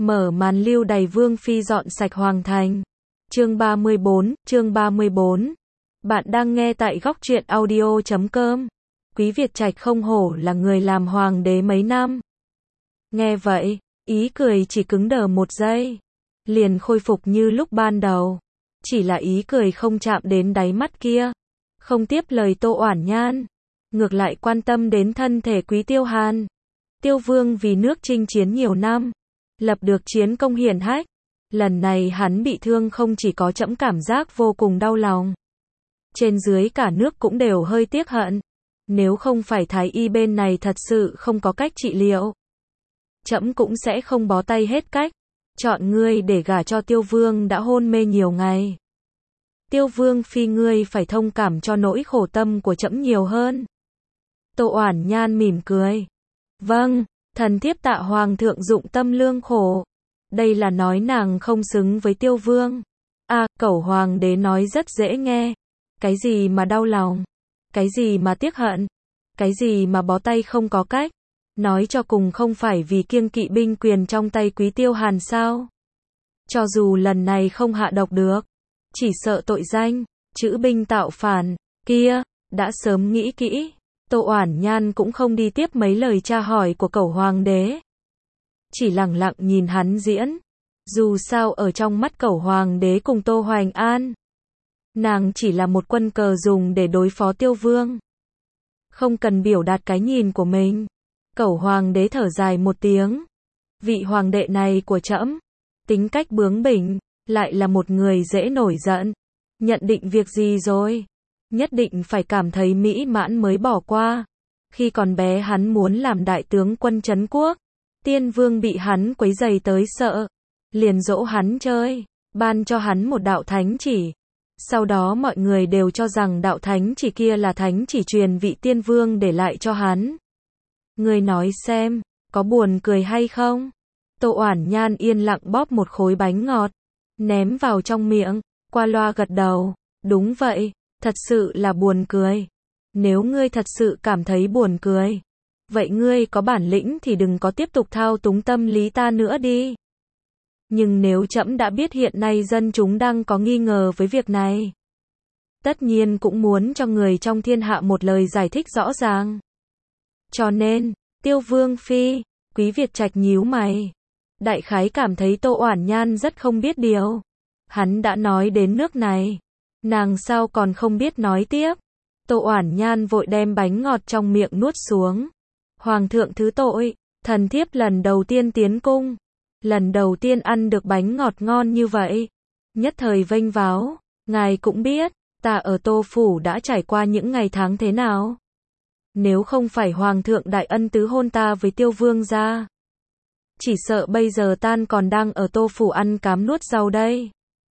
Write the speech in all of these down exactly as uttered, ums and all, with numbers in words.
Mở màn lưu đày Vương Phi dọn sạch Hoàng Thành. Chương ba mươi bốn, chương ba mươi bốn. Bạn đang nghe tại góc truyện audio chấm com. Quý Việt Trạch không hổ là người làm hoàng đế mấy năm. Nghe vậy, ý cười chỉ cứng đờ một giây, liền khôi phục như lúc ban đầu. Chỉ là ý cười không chạm đến đáy mắt kia, không tiếp lời Tô Oản Nhan, ngược lại quan tâm đến thân thể Quý Tiêu Hàn. Tiêu Vương vì nước chinh chiến nhiều năm, lập được chiến công hiển hách. Lần này hắn bị thương không chỉ có trẫm cảm giác vô cùng đau lòng. Trên dưới cả nước cũng đều hơi tiếc hận. Nếu không phải thái y bên này thật sự không có cách trị liệu, trẫm cũng sẽ không bó tay hết cách. Chọn ngươi để gả cho Tiêu Vương đã hôn mê nhiều ngày. Tiêu Vương phi ngươi phải thông cảm cho nỗi khổ tâm của trẫm nhiều hơn. Tô Oản Nhan mỉm cười. Vâng, thần thiếp tạ hoàng thượng dụng tâm lương khổ. Đây là nói nàng không xứng với Tiêu Vương. À, cẩu hoàng đế nói rất dễ nghe. Cái gì mà đau lòng? Cái gì mà tiếc hận? Cái gì mà bó tay không có cách? Nói cho cùng không phải vì kiêng kỵ binh quyền trong tay Quý Tiêu Hàn sao? Cho dù lần này không hạ độc được, chỉ sợ tội danh, chữ binh tạo phản, kia, đã sớm nghĩ kỹ. Tô Oản Nhan cũng không đi tiếp mấy lời tra hỏi của cẩu hoàng đế. Chỉ lặng lặng nhìn hắn diễn. Dù sao ở trong mắt cẩu hoàng đế cùng Tô Hoành An, nàng chỉ là một quân cờ dùng để đối phó Tiêu Vương. Không cần biểu đạt cái nhìn của mình. Cẩu hoàng đế thở dài một tiếng. Vị hoàng đệ này của trẫm, tính cách bướng bỉnh, lại là một người dễ nổi giận. Nhận định việc gì rồi? Nhất định phải cảm thấy mỹ mãn mới bỏ qua. Khi còn bé hắn muốn làm đại tướng quân trấn quốc. Tiên Vương bị hắn quấy rầy tới sợ, liền dỗ hắn chơi, ban cho hắn một đạo thánh chỉ. Sau đó mọi người đều cho rằng đạo thánh chỉ kia là thánh chỉ truyền vị Tiên Vương để lại cho hắn. Ngươi nói xem, có buồn cười hay không? Tô Oản Nhan yên lặng bóp một khối bánh ngọt, ném vào trong miệng, qua loa gật đầu. Đúng vậy, thật sự là buồn cười. Nếu ngươi thật sự cảm thấy buồn cười, vậy ngươi có bản lĩnh thì đừng có tiếp tục thao túng tâm lý ta nữa đi. Nhưng nếu trẫm đã biết hiện nay dân chúng đang có nghi ngờ với việc này, tất nhiên cũng muốn cho người trong thiên hạ một lời giải thích rõ ràng. Cho nên, Tiêu Vương phi, Quý Việt Trạch nhíu mày. Đại khái cảm thấy Tô Oản Nhan rất không biết điều. Hắn đã nói đến nước này, nàng sao còn không biết nói tiếp. Tô Oản Nhan vội đem bánh ngọt trong miệng nuốt xuống. Hoàng thượng thứ tội, thần thiếp lần đầu tiên tiến cung, lần đầu tiên ăn được bánh ngọt ngon như vậy, nhất thời vênh váo. Ngài cũng biết, ta ở Tô phủ đã trải qua những ngày tháng thế nào. Nếu không phải hoàng thượng đại ân tứ hôn ta với Tiêu Vương gia, chỉ sợ bây giờ tan còn đang ở Tô phủ ăn cám nuốt rau đây.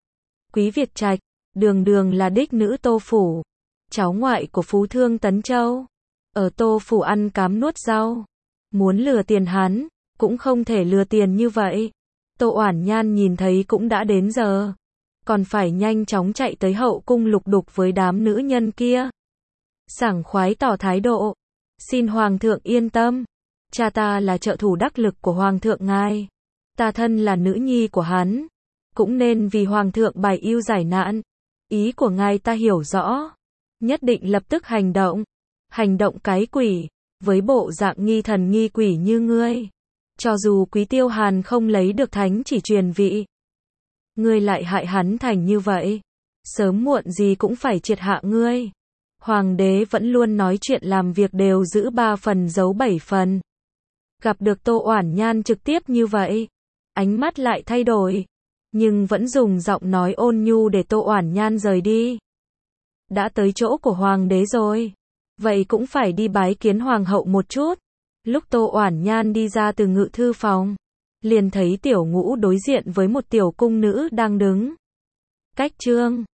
Quý Việt Trạch, đường đường là đích nữ Tô phủ, cháu ngoại của phú thương Tấn Châu, ở Tô phủ ăn cám nuốt rau, muốn lừa tiền hắn, cũng không thể lừa tiền như vậy. Tô Oản Nhan nhìn thấy cũng đã đến giờ, còn phải nhanh chóng chạy tới hậu cung lục đục với đám nữ nhân kia. Sảng khoái tỏ thái độ, xin hoàng thượng yên tâm, cha ta là trợ thủ đắc lực của hoàng thượng ngài, ta thân là nữ nhi của hắn, cũng nên vì hoàng thượng bài ưu giải nạn. Ý của ngài ta hiểu rõ, nhất định lập tức hành động. Hành động cái quỷ, với bộ dạng nghi thần nghi quỷ như ngươi, cho dù Quý Tiêu Hàn không lấy được thánh chỉ truyền vị, ngươi lại hại hắn thành như vậy, sớm muộn gì cũng phải triệt hạ ngươi. Hoàng đế vẫn luôn nói chuyện làm việc đều giữ ba phần giấu bảy phần. Gặp được Tô Oản Nhan trực tiếp như vậy, ánh mắt lại thay đổi, nhưng vẫn dùng giọng nói ôn nhu để Tô Oản Nhan rời đi. Đã tới chỗ của hoàng đế rồi, vậy cũng phải đi bái kiến hoàng hậu một chút. Lúc Tô Oản Nhan đi ra từ ngự thư phòng, liền thấy Tiểu Ngũ đối diện với một tiểu cung nữ đang đứng. Cách trương,